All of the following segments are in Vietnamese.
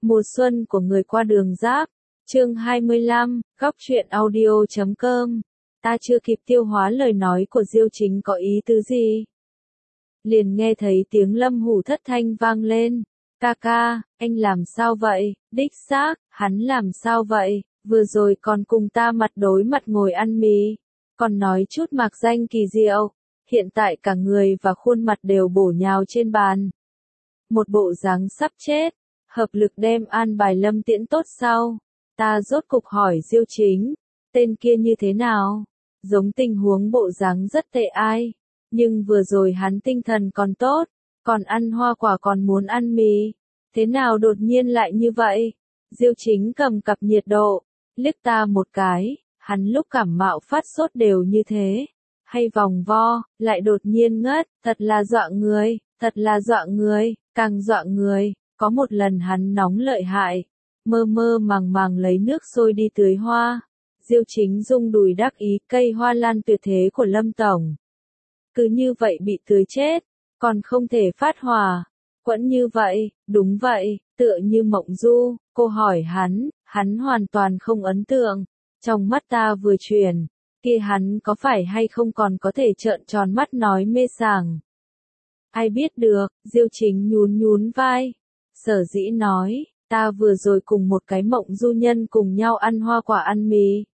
Mùa xuân của người qua đường Giáp. Chương 25, góc truyện audio.com. Ta chưa kịp tiêu hóa lời nói của Diêu Chính có ý tứ gì. Liền nghe thấy tiếng Lâm Hủ thất thanh vang lên. Ca ca, anh làm sao vậy? Đích xác, hắn làm sao vậy? Vừa rồi còn cùng ta mặt đối mặt ngồi ăn mì. Còn nói chút mạc danh kỳ diệu. Hiện tại cả người và khuôn mặt đều bổ nhào trên bàn. Một bộ dáng sắp chết. Hợp lực đem an bài Lâm Tiễn tốt sau. Ta rốt cục hỏi Diêu Chính. Tên kia như thế nào? Giống tình huống bộ dáng rất tệ ai. Nhưng vừa rồi hắn tinh thần còn tốt. Còn ăn hoa quả còn muốn ăn mì. Thế nào đột nhiên lại như vậy? Diêu Chính cầm cặp nhiệt độ. Liếc ta một cái. Hắn lúc cảm mạo phát sốt đều như thế. Hay vòng vo, lại đột nhiên ngất. Thật là dọa người. Thật là dọa người. Càng dọa người. Có một lần hắn nóng lợi hại. Mơ mơ màng màng lấy nước sôi đi tưới hoa. Diêu Chính rung đùi đắc ý cây hoa lan tuyệt thế của Lâm Tổng. Cứ như vậy bị tưới chết. Còn không thể phát hỏa. Quẫn như vậy, đúng vậy, tựa như mộng du. Cô hỏi hắn hoàn toàn không ấn tượng. Trong mắt ta vừa chuyển, kia hắn có phải hay không còn có thể trợn tròn mắt nói mê sảng. Ai biết được, Diêu Chính nhún nhún vai. Sở dĩ nói, ta vừa rồi cùng một cái mộng du nhân cùng nhau ăn hoa quả ăn mì.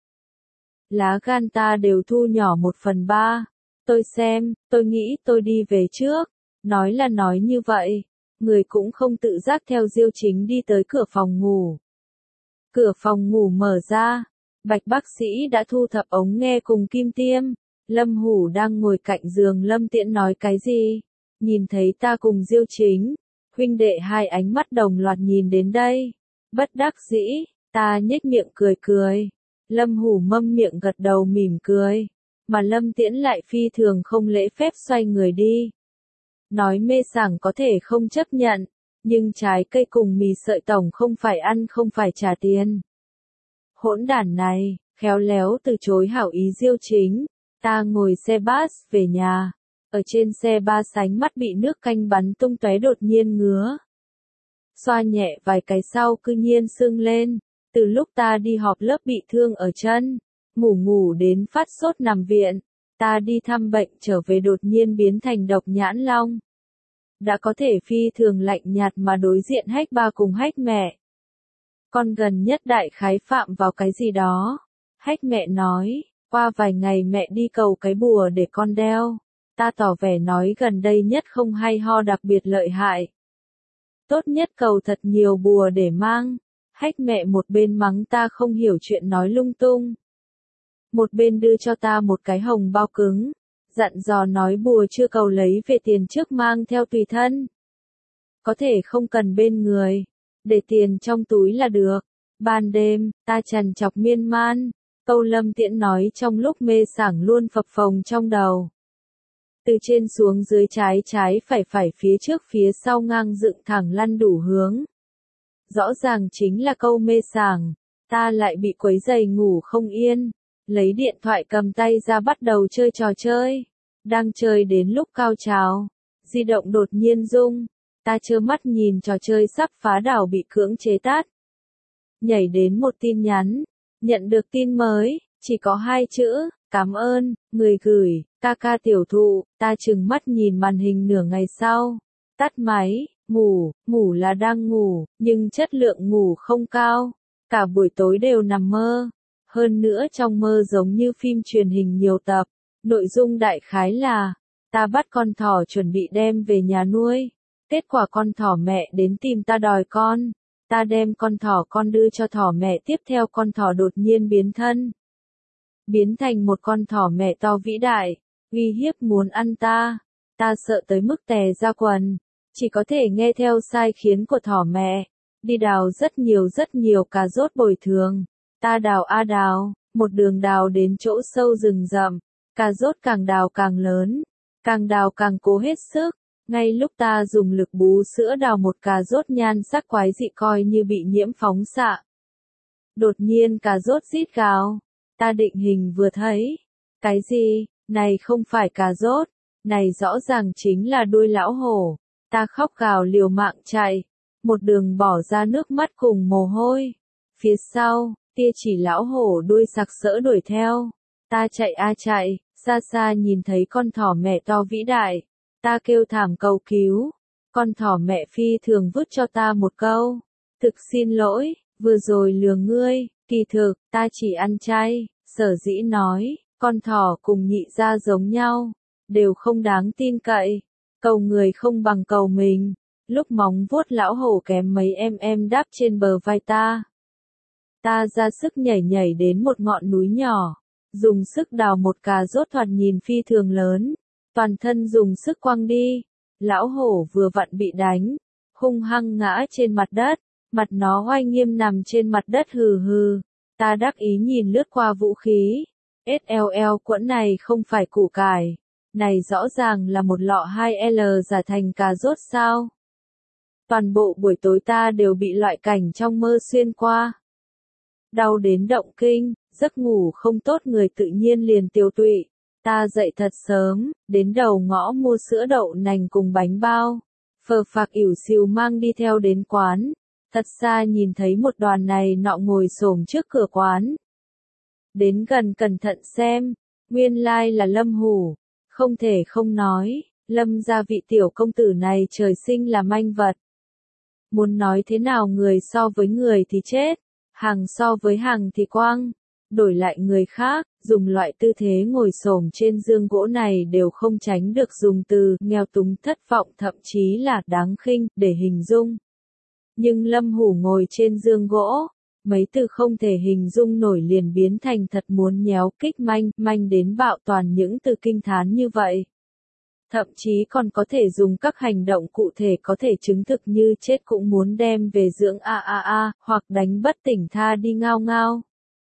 Lá gan ta đều thu nhỏ 1/3. Tôi xem, tôi nghĩ tôi đi về trước. Nói là nói như vậy. Người cũng không tự giác theo Diêu Chính đi tới cửa phòng ngủ. Cửa phòng ngủ mở ra. Bạch bác sĩ đã thu thập ống nghe cùng kim tiêm. Lâm Hủ đang ngồi cạnh giường Lâm Tiễn nói cái gì. Nhìn thấy ta cùng Diêu Chính. Huynh đệ hai ánh mắt đồng loạt nhìn đến đây. Bất đắc dĩ, ta nhếch miệng cười cười. Lâm Hủ mâm miệng gật đầu mỉm cười. Mà Lâm Tiễn lại phi thường không lễ phép xoay người đi. Nói mê sảng có thể không chấp nhận. Nhưng trái cây cùng mì sợi tổng không phải ăn không phải trả tiền. Hỗn đản này, khéo léo từ chối hảo ý Diêu Chính. Ta ngồi xe bus về nhà. Ở trên xe ba sánh mắt bị nước canh bắn tung tóe đột nhiên ngứa. Xoa nhẹ vài cái sau cư nhiên sưng lên. Từ lúc ta đi họp lớp bị thương ở chân. Ngủ đến phát sốt nằm viện. Ta đi thăm bệnh trở về đột nhiên biến thành độc nhãn long. Đã có thể phi thường lạnh nhạt mà đối diện hách ba cùng hách mẹ. Con gần nhất đại khái phạm vào cái gì đó. Hách mẹ nói, qua vài ngày mẹ đi cầu cái bùa để con đeo. Ta tỏ vẻ nói gần đây nhất không hay ho đặc biệt lợi hại. Tốt nhất cầu thật nhiều bùa để mang. Hách mẹ một bên mắng ta không hiểu chuyện nói lung tung. Một bên đưa cho ta một cái hồng bao cứng. Dặn dò nói bùa chưa cầu lấy về tiền trước mang theo tùy thân. Có thể không cần bên người. Để tiền trong túi là được. Ban đêm, ta trằn trọc miên man. Câu Lâm Tiễn nói trong lúc mê sảng luôn phập phồng trong đầu. Từ trên xuống dưới trái phải phía trước phía sau ngang dựng thẳng lăn đủ hướng. Rõ ràng chính là câu mê sảng. Ta lại bị quấy giày ngủ không yên. Lấy điện thoại cầm tay ra bắt đầu chơi trò chơi. Đang chơi đến lúc cao trào. Di động đột nhiên rung. Ta trơ mắt nhìn trò chơi sắp phá đảo bị cưỡng chế tắt. Nhảy đến một tin nhắn. Nhận được tin mới. Chỉ có 2 chữ. Cảm ơn, người gửi. Ca ca tiểu thụ. Ta trừng mắt nhìn màn hình nửa ngày sau. Tắt máy. Ngủ là đang ngủ. Nhưng chất lượng ngủ không cao. Cả buổi tối đều nằm mơ. Hơn nữa trong mơ giống như phim truyền hình nhiều tập. Nội dung đại khái là, ta bắt con thỏ chuẩn bị đem về nhà nuôi. Kết quả con thỏ mẹ đến tìm ta đòi con. Ta đem con thỏ con đưa cho thỏ mẹ tiếp theo con thỏ đột nhiên biến thân. Biến thành một con thỏ mẹ to vĩ đại, uy hiếp muốn ăn ta. Ta sợ tới mức tè ra quần. Chỉ có thể nghe theo sai khiến của thỏ mẹ. Đi đào rất nhiều cà rốt bồi thường. Ta đào đào, một đường đào đến chỗ sâu rừng rậm. Cà rốt càng đào càng lớn, càng đào càng cố hết sức. Ngay lúc ta dùng lực bú sữa đào một cà rốt nhan sắc quái dị coi như bị nhiễm phóng xạ. Đột nhiên cà rốt rít gào. Ta định hình vừa thấy. Cái gì? Này không phải cà rốt. Này rõ ràng chính là đuôi lão hổ. Ta khóc gào liều mạng chạy. một đường bỏ ra nước mắt cùng mồ hôi. Phía sau, tia chỉ lão hổ đuôi sặc sỡ đuổi theo. Ta chạy a chạy, xa xa nhìn thấy con thỏ mẹ to vĩ đại. Ta kêu thảm cầu cứu. Con thỏ mẹ phi thường vứt cho ta một câu. Thực xin lỗi, vừa rồi lừa ngươi, kỳ thực, ta chỉ ăn chay. Sở dĩ nói, con thỏ cùng nhị gia giống nhau, đều không đáng tin cậy. Cầu người không bằng cầu mình. Lúc móng vuốt lão hổ kém mấy em đáp trên bờ vai ta. Ta ra sức nhảy nhảy đến một ngọn núi nhỏ, dùng sức đào một cà rốt thoạt nhìn phi thường lớn, toàn thân dùng sức quăng đi. Lão hổ vừa vặn bị đánh, hung hăng ngã trên mặt đất, mặt nó oai nghiêm nằm trên mặt đất hừ hừ. Ta đắc ý nhìn lướt qua vũ khí. SLL quẫn này không phải củ cải, này rõ ràng là một lọ 2L giả thành cà rốt sao. Toàn bộ buổi tối ta đều bị loại cảnh trong mơ xuyên qua. Đau đến động kinh, giấc ngủ không tốt người tự nhiên liền tiêu tụy. Ta dậy thật sớm, đến đầu ngõ mua sữa đậu nành cùng bánh bao. Phờ phạc ỉu xìu mang đi theo đến quán. Thật xa nhìn thấy một đoàn này nọ ngồi xổm trước cửa quán. Đến gần cẩn thận xem, nguyên lai là Lâm Hủ. Không thể không nói, Lâm gia vị tiểu công tử này trời sinh là manh vật. Muốn nói thế nào người so với người thì chết, hàng so với hàng thì quang. Đổi lại người khác, dùng loại tư thế ngồi xổm trên giường gỗ này đều không tránh được dùng từ nghèo túng thất vọng thậm chí là đáng khinh để hình dung. Nhưng Lâm Hủ ngồi trên giường gỗ, mấy từ không thể hình dung nổi liền biến thành thật muốn nhéo kích manh đến bạo toàn những từ kinh thán như vậy. Thậm chí còn có thể dùng các hành động cụ thể có thể chứng thực như chết cũng muốn đem về dưỡng hoặc đánh bất tỉnh tha đi ngao ngao.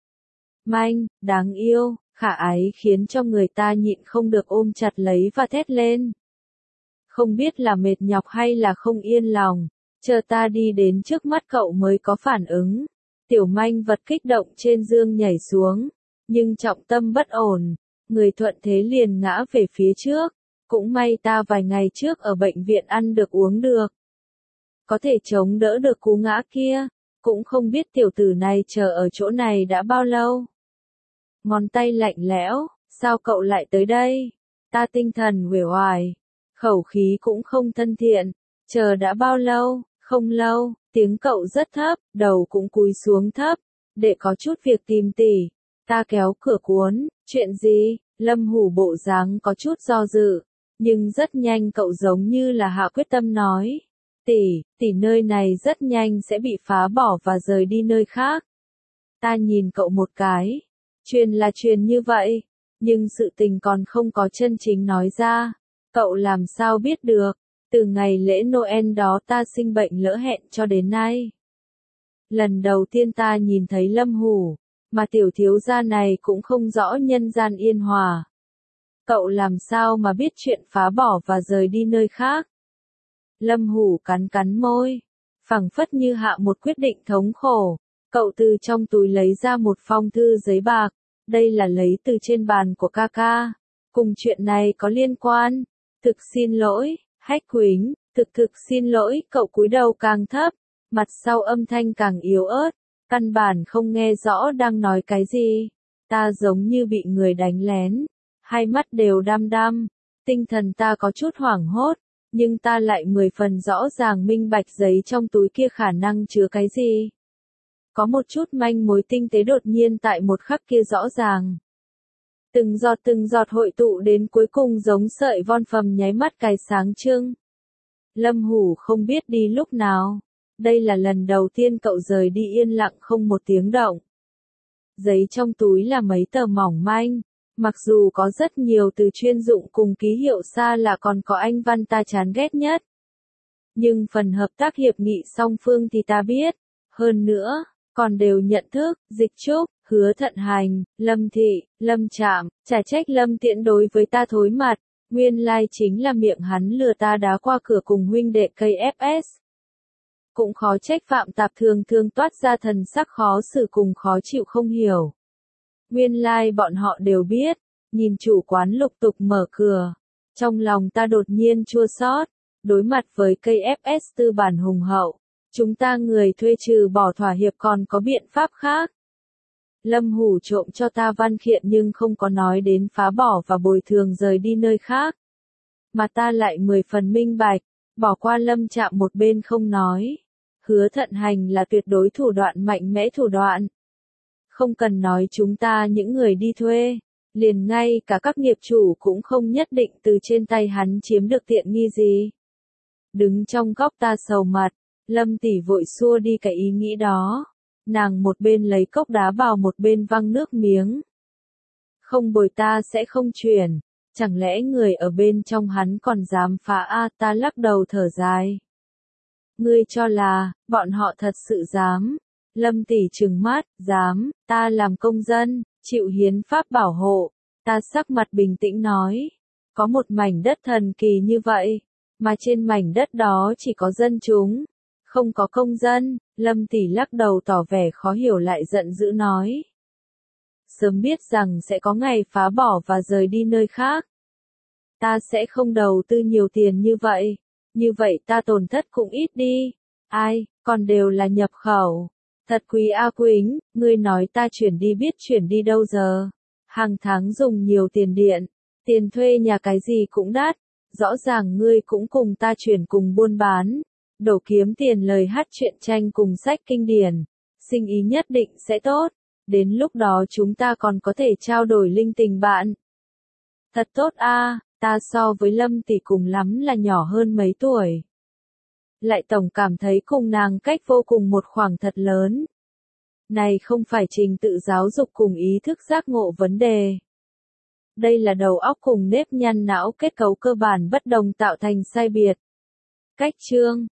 Manh, đáng yêu, khả ái khiến cho người ta nhịn không được ôm chặt lấy và thét lên. Không biết là mệt nhọc hay là không yên lòng, chờ ta đi đến trước mắt cậu mới có phản ứng. Tiểu manh vật kích động trên giường nhảy xuống, nhưng trọng tâm bất ổn, người thuận thế liền ngã về phía trước. Cũng may ta vài ngày trước ở bệnh viện ăn được uống được. Có thể chống đỡ được cú ngã kia, cũng không biết tiểu tử này chờ ở chỗ này đã bao lâu. Ngón tay lạnh lẽo, sao cậu lại tới đây? Ta tinh thần uể oải, khẩu khí cũng không thân thiện, chờ đã bao lâu? Không lâu, tiếng cậu rất thấp, đầu cũng cúi xuống thấp, để có chút việc tìm tỷ. Ta kéo cửa cuốn, chuyện gì? Lâm Hủ bộ dáng có chút do dự, nhưng rất nhanh cậu giống như là hạ quyết tâm nói. Tỷ nơi này rất nhanh sẽ bị phá bỏ và rời đi nơi khác. Ta nhìn cậu một cái, truyền là truyền như vậy, nhưng sự tình còn không có chân chính nói ra. Cậu làm sao biết được? Từ ngày lễ Noel đó ta sinh bệnh lỡ hẹn cho đến nay. Lần đầu tiên ta nhìn thấy Lâm Hủ, mà tiểu thiếu gia này cũng không rõ nhân gian yên hòa. Cậu làm sao mà biết chuyện phá bỏ và rời đi nơi khác? Lâm Hủ cắn cắn môi, phảng phất như hạ một quyết định thống khổ. Cậu từ trong túi lấy ra một phong thư giấy bạc, đây là lấy từ trên bàn của ca ca. Cùng chuyện này có liên quan. Thực xin lỗi, Hách Quýnh, thực xin lỗi. Cậu cúi đầu càng thấp, mặt sau âm thanh càng yếu ớt, căn bản không nghe rõ đang nói cái gì. Ta giống như bị người đánh lén, hai mắt đều đăm đăm, tinh thần ta có chút hoảng hốt, nhưng ta lại 10 phần rõ ràng minh bạch giấy trong túi kia khả năng chứa cái gì. Có một chút manh mối tinh tế đột nhiên tại một khắc kia rõ ràng. Từng giọt hội tụ đến cuối cùng giống sợi von phầm nháy mắt cái sáng trưng. Lâm Hủ không biết đi lúc nào. Đây là lần đầu tiên cậu rời đi yên lặng không một tiếng động. Giấy trong túi là mấy tờ mỏng manh. Mặc dù có rất nhiều từ chuyên dụng cùng ký hiệu xa là còn có anh văn ta chán ghét nhất. Nhưng phần hợp tác hiệp nghị song phương thì ta biết. Hơn nữa, còn đều nhận thức, Dịch Trúc, Hứa Thận Hành, Lâm Thị, Lâm Trạm, chả trách Lâm Tiễn đối với ta thối mặt. Nguyên lai chính là miệng hắn lừa ta đá qua cửa cùng huynh đệ KFS. Cũng khó trách Phạm Tạp thường toát ra thần sắc khó xử cùng khó chịu không hiểu. Nguyên lai bọn họ đều biết, nhìn chủ quán lục tục mở cửa. Trong lòng ta đột nhiên chua xót, đối mặt với KFS tư bản hùng hậu. Chúng ta người thuê trừ bỏ thỏa hiệp còn có biện pháp khác. Lâm Hủ trộm cho ta văn kiện nhưng không có nói đến phá bỏ và bồi thường rời đi nơi khác. Mà ta lại 10 phần minh bạch, bỏ qua Lâm Trạm một bên không nói. Hứa Thận Hành là tuyệt đối thủ đoạn mạnh mẽ thủ đoạn. Không cần nói chúng ta những người đi thuê, liền ngay cả các nghiệp chủ cũng không nhất định từ trên tay hắn chiếm được tiện nghi gì. Đứng trong góc ta sầu mặt, Lâm tỷ vội xua đi cái ý nghĩ đó. Nàng một bên lấy cốc đá bào một bên văng nước miếng. Không bồi ta sẽ không chuyển, chẳng lẽ người ở bên trong hắn còn dám phá a? Ta lắc đầu thở dài. Ngươi cho là, bọn họ thật sự dám. Lâm tỷ trừng mắt, dám, ta làm công dân, chịu hiến pháp bảo hộ. Ta sắc mặt bình tĩnh nói, có một mảnh đất thần kỳ như vậy, mà trên mảnh đất đó chỉ có dân chúng, không có công dân. Lâm tỷ lắc đầu tỏ vẻ khó hiểu lại giận dữ nói. Sớm biết rằng sẽ có ngày phá bỏ và rời đi nơi khác. Ta sẽ không đầu tư nhiều tiền như vậy ta tổn thất cũng ít đi. Ai, còn đều là nhập khẩu. Thật quý A Quýnh, ngươi nói ta chuyển đi biết chuyển đi đâu giờ. Hàng tháng dùng nhiều tiền điện, tiền thuê nhà cái gì cũng đắt. Rõ ràng ngươi cũng cùng ta chuyển cùng buôn bán. Đổ kiếm tiền lời hát truyện tranh cùng sách kinh điển. Sinh ý nhất định sẽ tốt. Đến lúc đó chúng ta còn có thể trao đổi linh tình bạn. Thật tốt a, ta so với Lâm tỷ cùng lắm là nhỏ hơn mấy tuổi. Lại tổng cảm thấy cùng nàng cách vô cùng một khoảng thật lớn. Này không phải trình tự giáo dục cùng ý thức giác ngộ vấn đề. Đây là đầu óc cùng nếp nhăn não kết cấu cơ bản bất đồng tạo thành sai biệt. Cách chương